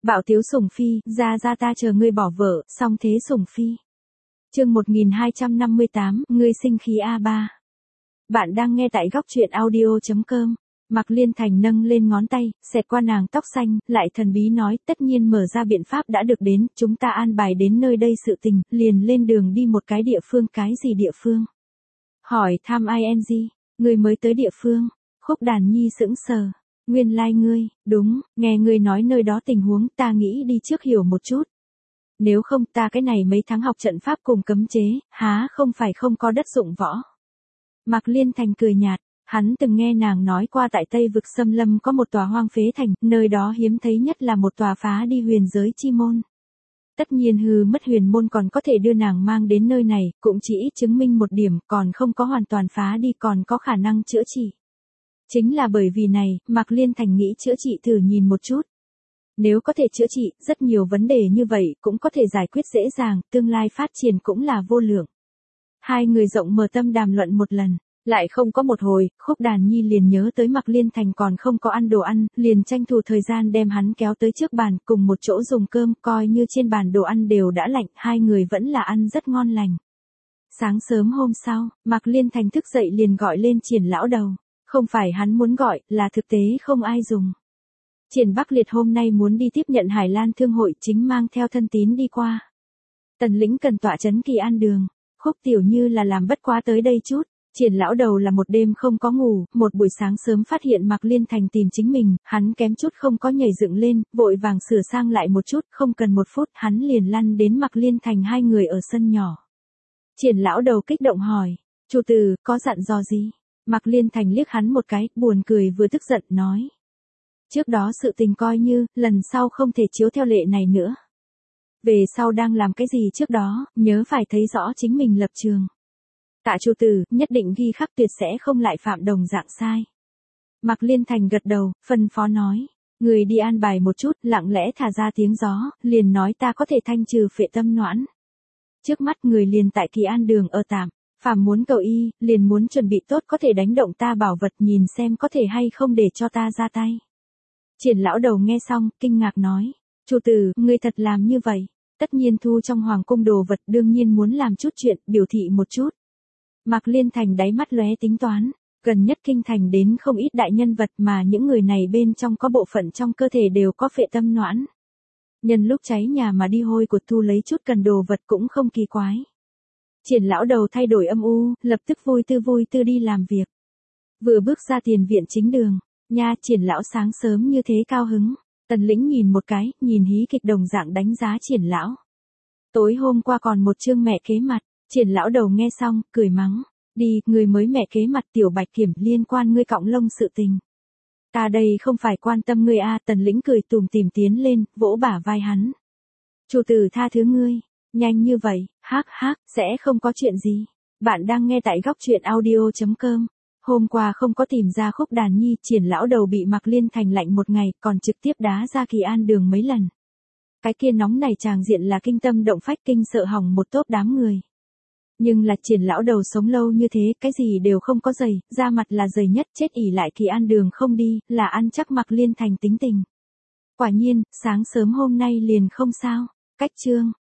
Bạo Tiếu Sủng Phi, ra ta chờ ngươi bỏ vợ, xong thế Sủng Phi. Chương 1258, ngươi sinh khí A3. Bạn đang nghe tại góc truyện audio.com. Mạc Liên Thành nâng lên ngón tay, xẹt qua nàng tóc xanh, lại thần bí nói, tất nhiên mở ra biện pháp đã được đến, chúng ta an bài đến nơi đây sự tình, liền lên đường đi một cái địa phương. Cái gì địa phương? Hỏi thăm ing, ngươi mới tới địa phương. Khúc Đàn Nhi sững sờ. Nguyên lai ngươi, đúng, nghe ngươi nói nơi đó tình huống, ta nghĩ đi trước hiểu một chút. Nếu không ta cái này mấy tháng học trận pháp cùng cấm chế, há không phải không có đất dụng võ. Mạc Liên Thành cười nhạt, hắn từng nghe nàng nói qua tại Tây Vực Xâm Lâm có một tòa hoang phế thành, nơi đó hiếm thấy nhất là một tòa phá đi huyền giới chi môn. Tất nhiên hư mất huyền môn còn có thể đưa nàng mang đến nơi này, cũng chỉ chứng minh một điểm, còn không có hoàn toàn phá đi, còn có khả năng chữa trị. Chính là bởi vì này, Mạc Liên Thành nghĩ chữa trị thử nhìn một chút. Nếu có thể chữa trị, rất nhiều vấn đề như vậy cũng có thể giải quyết dễ dàng, tương lai phát triển cũng là vô lượng. Hai người rộng mở tâm đàm luận một lần, lại không có một hồi, Khúc Đàn Nhi liền nhớ tới Mạc Liên Thành còn không có ăn đồ ăn, liền tranh thủ thời gian đem hắn kéo tới trước bàn, cùng một chỗ dùng cơm, coi như trên bàn đồ ăn đều đã lạnh, hai người vẫn là ăn rất ngon lành. Sáng sớm hôm sau, Mạc Liên Thành thức dậy liền gọi lên Triển lão đầu. Không phải hắn muốn gọi, là thực tế không ai dùng. Triển Bắc Liệt hôm nay muốn đi tiếp nhận Hải Lan Thương hội, chính mang theo thân tín đi qua. Tần lĩnh cần tọa trấn Kỳ An Đường. Khúc Tiểu Như là làm bất quá tới đây chút. Triển lão đầu là một đêm không có ngủ, một buổi sáng sớm phát hiện Mạc Liên Thành tìm chính mình, hắn kém chút không có nhảy dựng lên, vội vàng sửa sang lại một chút, không cần một phút, hắn liền lăn đến Mạc Liên Thành hai người ở sân nhỏ. Triển lão đầu kích động hỏi, chủ tử, có dặn dò gì? Mạc Liên Thành liếc hắn một cái, buồn cười vừa tức giận, nói. Trước đó sự tình coi như, lần sau không thể chiếu theo lệ này nữa. Về sau đang làm cái gì trước đó, nhớ phải thấy rõ chính mình lập trường. Tạ chủ tử, nhất định ghi khắc tuyệt sẽ không lại phạm đồng dạng sai. Mạc Liên Thành gật đầu, phân phó nói. Người đi an bài một chút, lặng lẽ thả ra tiếng gió, liền nói ta có thể thanh trừ phệ tâm noãn. Trước mắt người liền tại Kỳ An Đường ở tạm. Phàm muốn cầu y, liền muốn chuẩn bị tốt có thể đánh động ta bảo vật, nhìn xem có thể hay không để cho ta ra tay. Triển lão đầu nghe xong, kinh ngạc nói. Chủ tử, ngươi thật làm như vậy. Tất nhiên thu trong hoàng cung đồ vật, đương nhiên muốn làm chút chuyện, biểu thị một chút. Mạc Liên Thành đáy mắt lóe tính toán. Gần nhất kinh thành đến không ít đại nhân vật mà những người này bên trong có bộ phận trong cơ thể đều có phệ tâm noãn. Nhân lúc cháy nhà mà đi hôi của thu lấy chút cần đồ vật cũng không kỳ quái. Triển lão đầu thay đổi âm u, lập tức vui tư đi làm việc. Vừa bước ra tiền viện chính đường, nha, Triển lão sáng sớm như thế cao hứng. Tần lĩnh nhìn một cái, nhìn hí kịch đồng dạng đánh giá Triển lão. Tối hôm qua còn một chương mẹ kế mặt, Triển lão đầu nghe xong, cười mắng. Đi, người mới mẹ kế mặt tiểu Bạch Kiểm liên quan ngươi cọng lông sự tình. Ta đây không phải quan tâm ngươi a. Tần lĩnh cười tùm tìm tiến lên, vỗ bả vai hắn. Chủ tử tha thứ ngươi. Nhanh như vậy, sẽ không có chuyện gì. Bạn đang nghe tại góc truyện audio.com. Hôm qua không có tìm ra Khúc Đàn Nhi, Triển lão đầu bị Mạc Liên Thành lạnh một ngày, còn trực tiếp đá ra Kỳ An Đường mấy lần. Cái kia nóng này tràng diện là kinh tâm động phách, kinh sợ hỏng một tốp đám người. Nhưng là Triển lão đầu sống lâu như thế, cái gì đều không có dày, da mặt là dày nhất, chết ỉ lại Kỳ An Đường không đi, là ăn chắc Mạc Liên Thành tính tình. Quả nhiên, sáng sớm hôm nay liền không sao. Cách chương